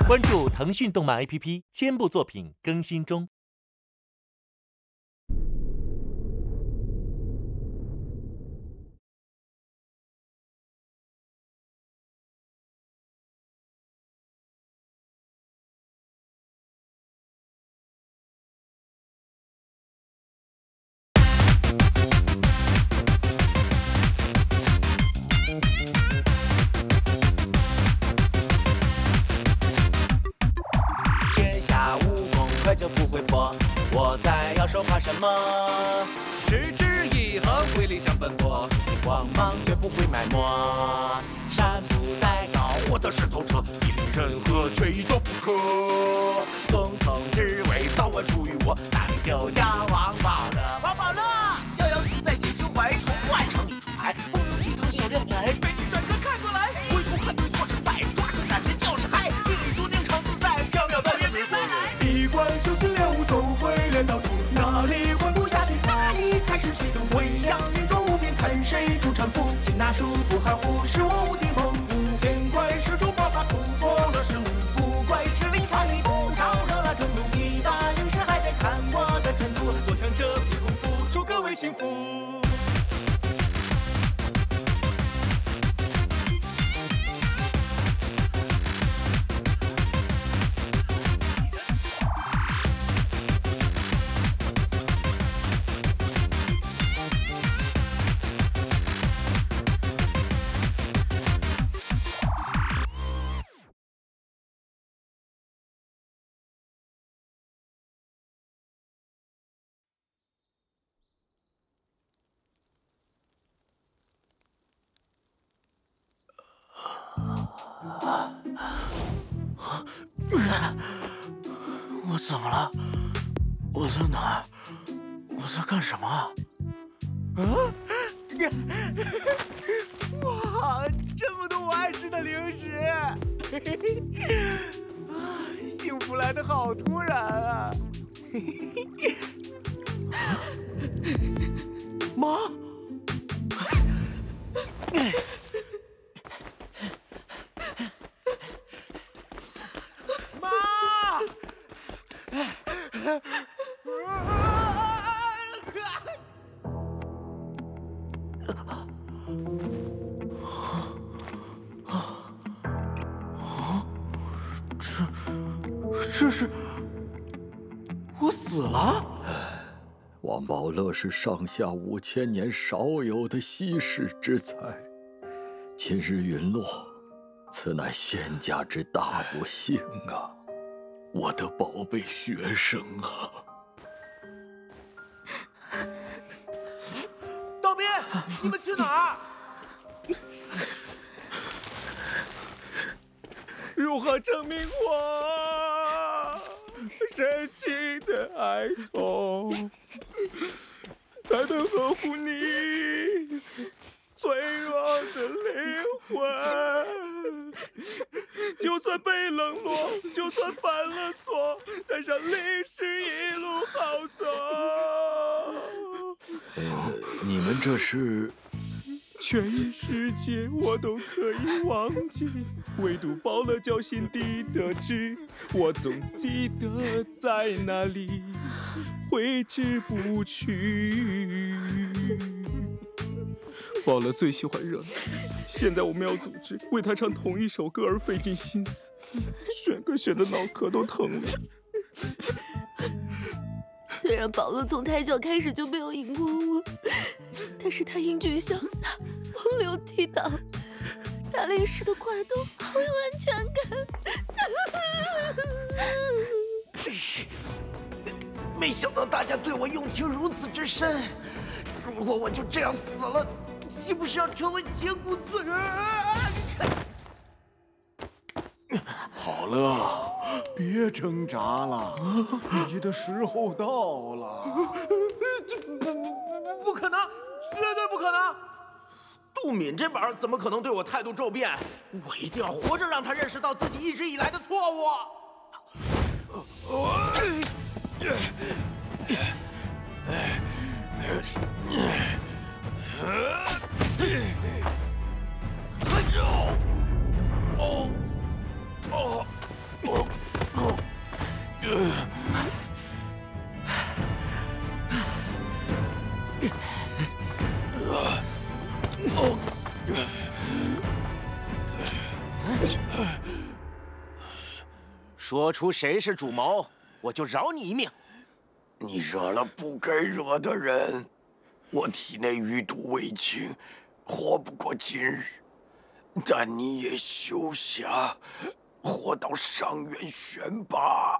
关注腾讯动漫 APP， 肩部作品更新中。 天下武功快就不会破，我在要手怕什么？ 持之以恒，挥力向奔波， 光芒绝不会埋没。山不在高， 我的石头车，引领人和，缺一都不可。 总统之位早晚属于我，那你就叫王宝乐。王宝乐， 逍遥自在心胸怀，从万城里出牌， 风流倜傥小靓仔， 美女帅哥看过来， 回头看对错成败，抓住感觉就是嗨，命里注定常自在，缥缈到也别再来。 一贯修行练武，总会练到底，哪里混不下去，哪里才是虚度。未央云中无边，看谁助产妇，擒拿术不含糊，是我无敌猛虎。见怪世中爆发，突破了事物，不怪是离开你不招惹了正怒。你大勇士还在看我的真度，坐享这皮功夫，祝各位幸福。 我怎么了？我在哪儿？我在干什么？ 哇，这么多我爱吃的零食！幸福来得好突然啊！ 妈！ 妈！ 这是我死了？ 王宝乐是上下5000年少有的稀世之才，今日陨落，此乃仙家之大不幸啊！我的宝贝学生啊！ 道边，你们去哪儿？如何证明我深情的爱童，才能呵护你脆弱的灵魂？就算被冷落，就算犯了错，带上历史一路好走。 你们这是？ 全世界我都可以忘记，唯独宝乐教心底的知，我总记得在哪里，挥之不去。宝乐最喜欢热闹，现在我们要组织为他唱同一首歌而费尽心思，选歌选的脑壳都疼了。 虽然宝乐从胎教开始就没有赢过我，但是他英俊潇洒，风流倜傥，他历史的快动，好有安全感。 没想到大家对我用情如此之深，如果我就这样死了，岂不是要成为千古罪人？ 好了，别挣扎了，你的时候到了。 不可能，绝对不可能！杜敏这本怎么可能对我态度骤变？我一定要活着让他认识到自己一直以来的错误。 说出谁是主谋，我就饶你一命。 你惹了不该惹的人，我体内余毒未清，活不过今日。但你也休想活到上元玄吧。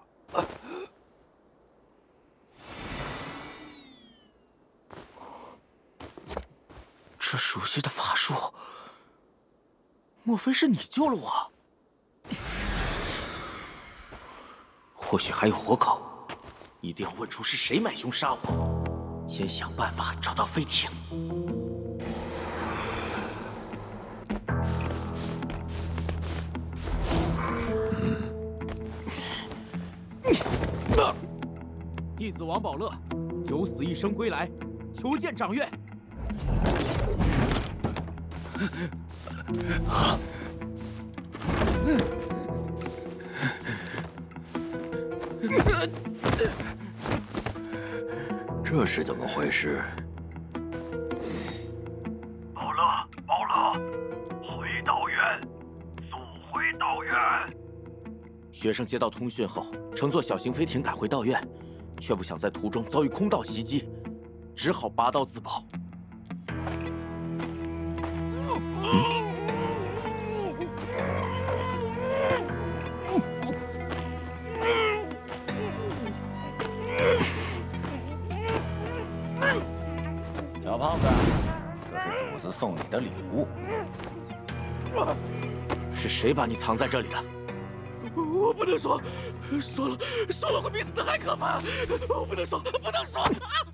这熟悉的法术，莫非是你救了我？或许还有活口，一定要问出是谁买凶杀我，先想办法找到飞艇。弟子王宝乐，九死一生归来，求见掌院。 这是怎么回事？ 宝乐，回道院，速回道院！ 学生接到通讯后，乘坐小型飞艇赶回道院，却不想在途中遭遇空盗袭击，只好拔刀自保。 小胖子，这是主子送你的礼物。 是谁把你藏在这里的？我不能说，说了会比死还可怕。我不能说，不能说。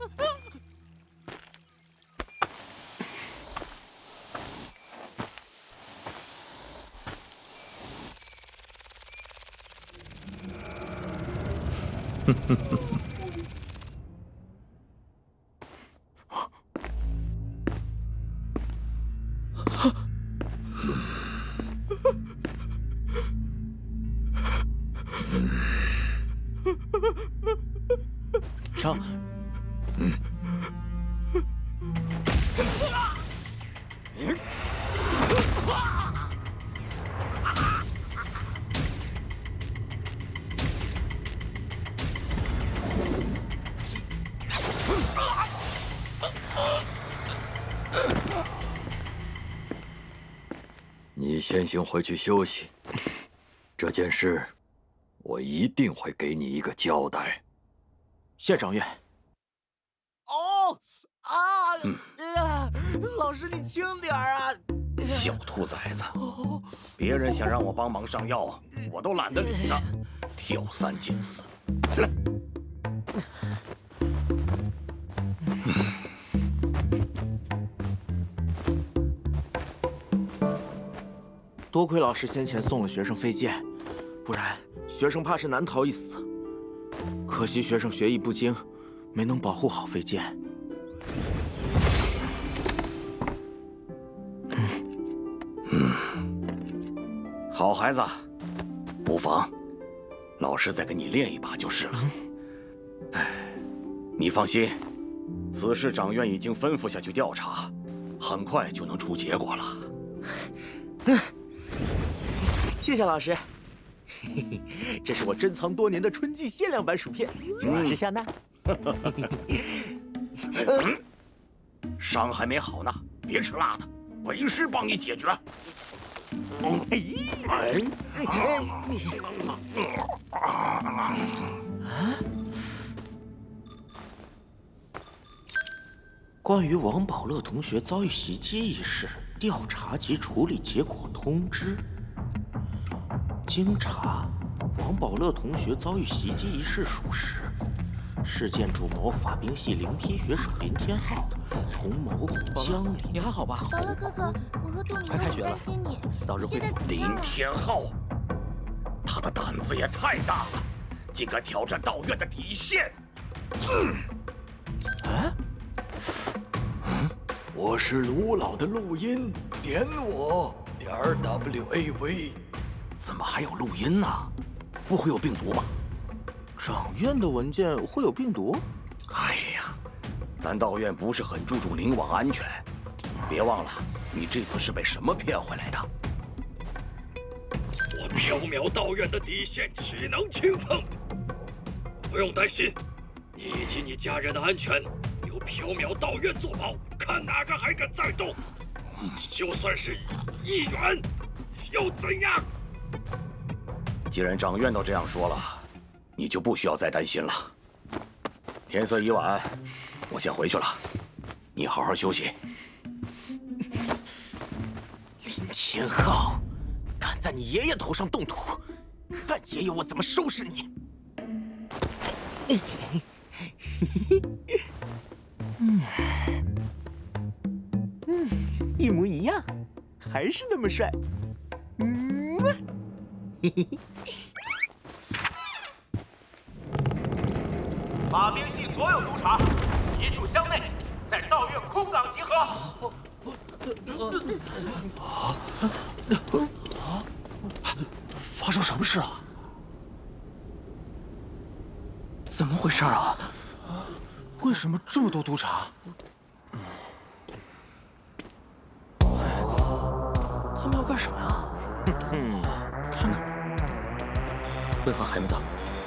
上。 你先行回去休息。这件事，我一定会给你一个交代。 谢掌院。哦啊！老师你轻点啊！ 小兔崽子，别人想让我帮忙上药，我都懒得理他。挑三拣四。 多亏老师先前送了学生飞剑，不然学生怕是难逃一死。可惜学生学艺不精，没能保护好飞剑。 好孩子，不妨，老师再给你练一把就是了。哎，你放心，此事掌院已经吩咐下去调查，很快就能出结果了。 谢谢老师。这是我珍藏多年的春季限量版薯片，请老师下纳。 伤还没好呢，别吃辣的，为师帮你解决。 关于王宝乐同学遭遇袭击一事，调查及处理结果通知。经查，王宝乐同学遭遇袭击一事属实，事件主谋法兵系灵批学生林天浩，同谋江林。 你还好吧？ 宝乐哥哥，我和杜明都很担心你， 早日恢复。 林天浩，他的胆子也太大了，竟敢挑战道院的底线。 我是卢老的录音，点我.WAV。 怎么还有录音呢？不会有病毒吧？ 长院的文件会有病毒？ 哎呀，咱道院不是很注重灵网安全，别忘了，你这次是被什么骗回来的？ 我缥缈道院的底线岂能轻碰？不用担心，你以及你家人的安全有缥缈道院作保，看哪个还敢再动！就算是1员，又怎样？ 既然长院都这样说了，你就不需要再担心了。天色已晚，我先回去了，你好好休息。 林天昊，敢在你爷爷头上动土，看爷爷我怎么收拾你！一模一样，还是那么帅。 法兵系所有督察移驻乡内，在道院空港集合。 发生什么事了？怎么回事啊？为什么这么多督察？他们要干什么呀？看看， 为何还没到？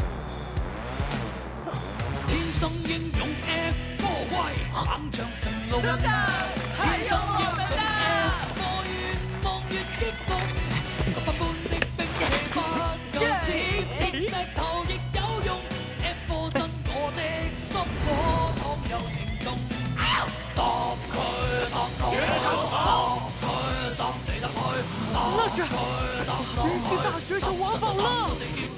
天生英勇 F 波威，猛將成龍天生英勇 F 我越望越激動，十八般的兵器不夠似的石頭亦有用 ，F 波真我的心火倘有情重，當佢當佢當佢當你得去，那是明星大學生王寶樂。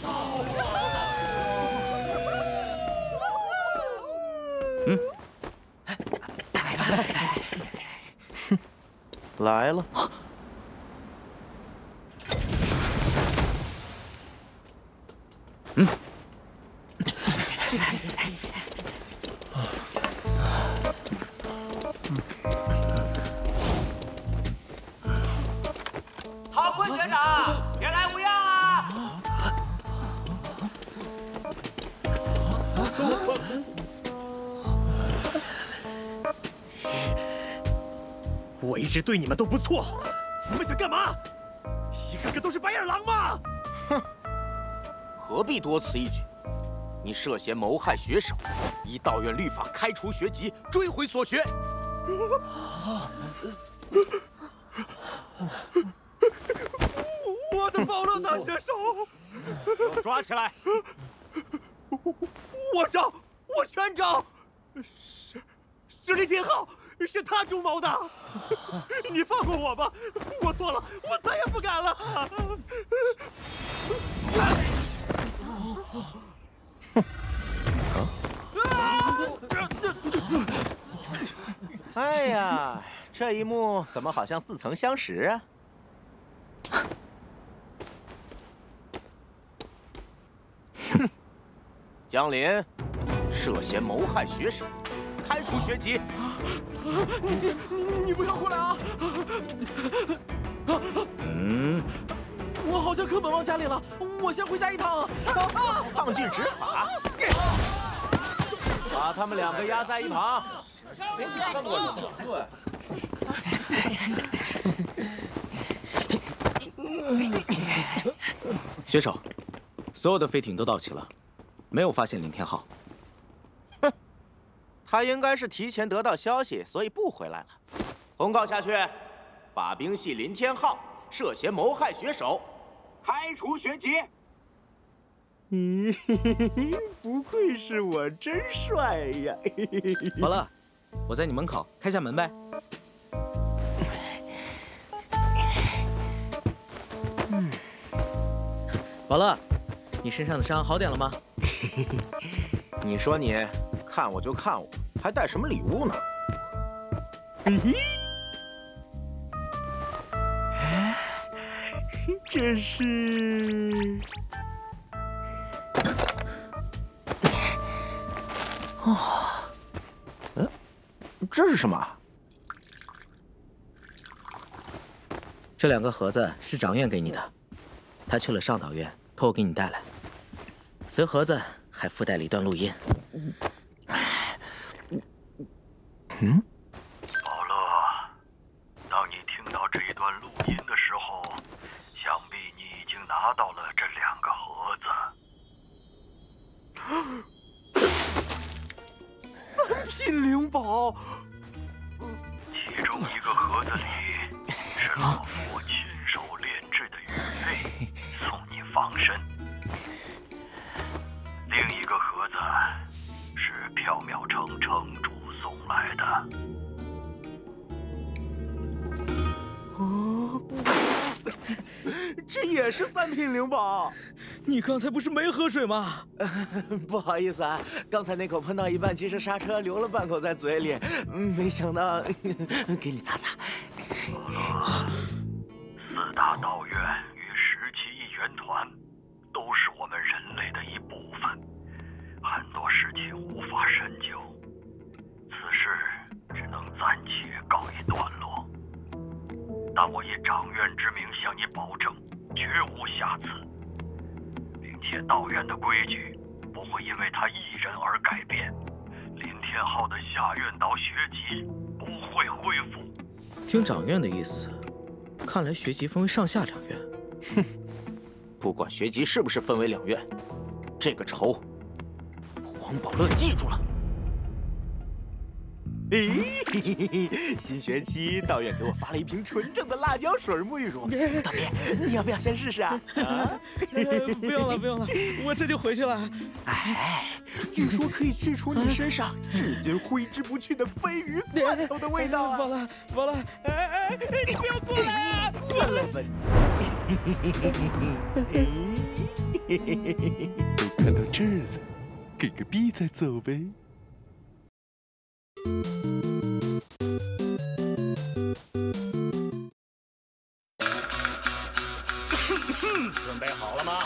来了。 陶坤学长，前来无恙啊！ 我一直对你们都不错，你们想干嘛？一个个都是白眼狼吗？ 哼，何必多此一举？你涉嫌谋害学生，依道院律法开除学籍，追回所学。 我的宝乐大学手， 抓起来！ 我招，我全招。是林天昊，是他主谋的。你放过我吧，我错了，我再也不敢了。 哎呀，这一幕怎么好像似曾相识啊？哼，江林涉嫌谋害学生，开除学籍。 你不要过来啊！我好像课本忘家里了，我先回家一趟。 抗拒执法，把他们两个压在一旁。 学手，所有的飞艇都到齐了，没有发现林天昊。 哼，他应该是提前得到消息，所以不回来了。公告下去，法兵系林天昊涉嫌谋害学手，开除学籍。不愧是我，真帅呀！ 宝乐，我在你门口，开下门呗。宝乐，你身上的伤好点了吗？ 你说你看我就看我，还带什么礼物呢？这是……这是什么？ 这2个盒子是长院给你的，他去了上岛院，托我给你带来。随盒子还附带了一段录音。 宝乐，当你听到这一段录音的时候，想必你已经拿到了这2个盒子。3品灵宝， 其中一个盒子里是老夫亲手炼制的玉佩，送你防身；另一个盒子是缥缈城城主送来的。 哦，这也是3品灵宝。 你刚才不是没喝水吗？ 不好意思啊，刚才那口喷到一半，及时刹车，留了半口在嘴里，没想到给你擦擦。 4大道院与17义元团都是我们人类的一部分，很多事情无法深究，此事只能暂且告一段落。但我以掌院之名向你保证，绝无瑕疵，并且道院的规矩不会因为他一人而改变。林天昊的下院岛学籍不会恢复。 听掌院的意思，看来学籍分为上下2院。 哼，不管学籍是不是分为2院，这个仇，王宝乐记住了。 新学期道院给我发了一瓶纯正的辣椒水沐浴乳，大别，你要不要先试试啊？ 不用了，不用了，我这就回去了。 哎，据说可以去除你身上至今挥之不去的鲱鱼罐头的味道啊！ 宝乐，哎，你不要过来啊！ 过来吧你。 都看到这儿了，给个逼再走呗。 准备好了吗？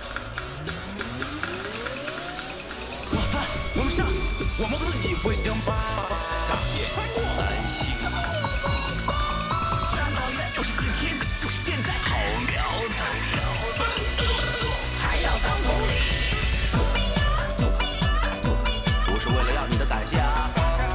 饭，我们上，我们自己会争霸。大姐，快过！安心。上道院就是今天，就是现在。好苗子，还要当统领。 不是为了要你的感谢啊。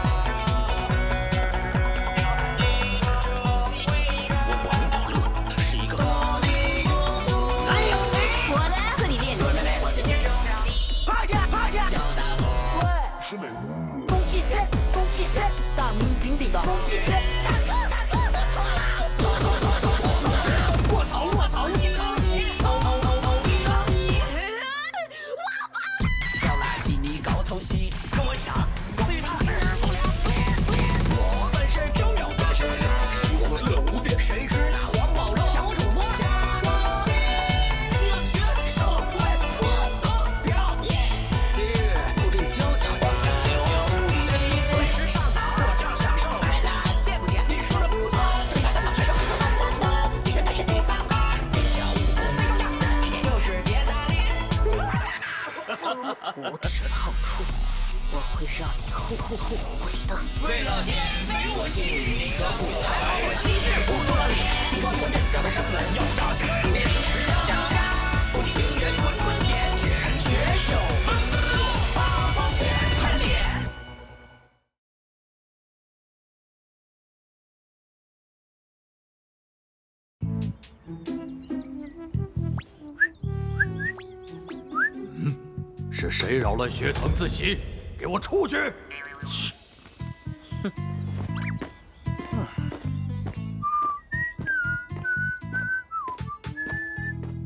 大名鼎鼎的工具人，大哥，我错了！卧槽，你偷袭！你偷袭！我跑了！小垃圾，你搞偷袭，跟我抢，我与他势不两立。我本是缥缈的势力，神魂乐无边，谁知那王宝乐小主播？兴选手为我的表演，今日不必悄悄。 无耻胖兔，我会让你后悔的。 为了减肥，我心里可不还好，我机智不做脸，装混阵这个身份要扎起来，面临吃香香香，不计情缘滚天，全学手分八方面盘点。 是谁扰乱学堂自习？给我出去！ 哼，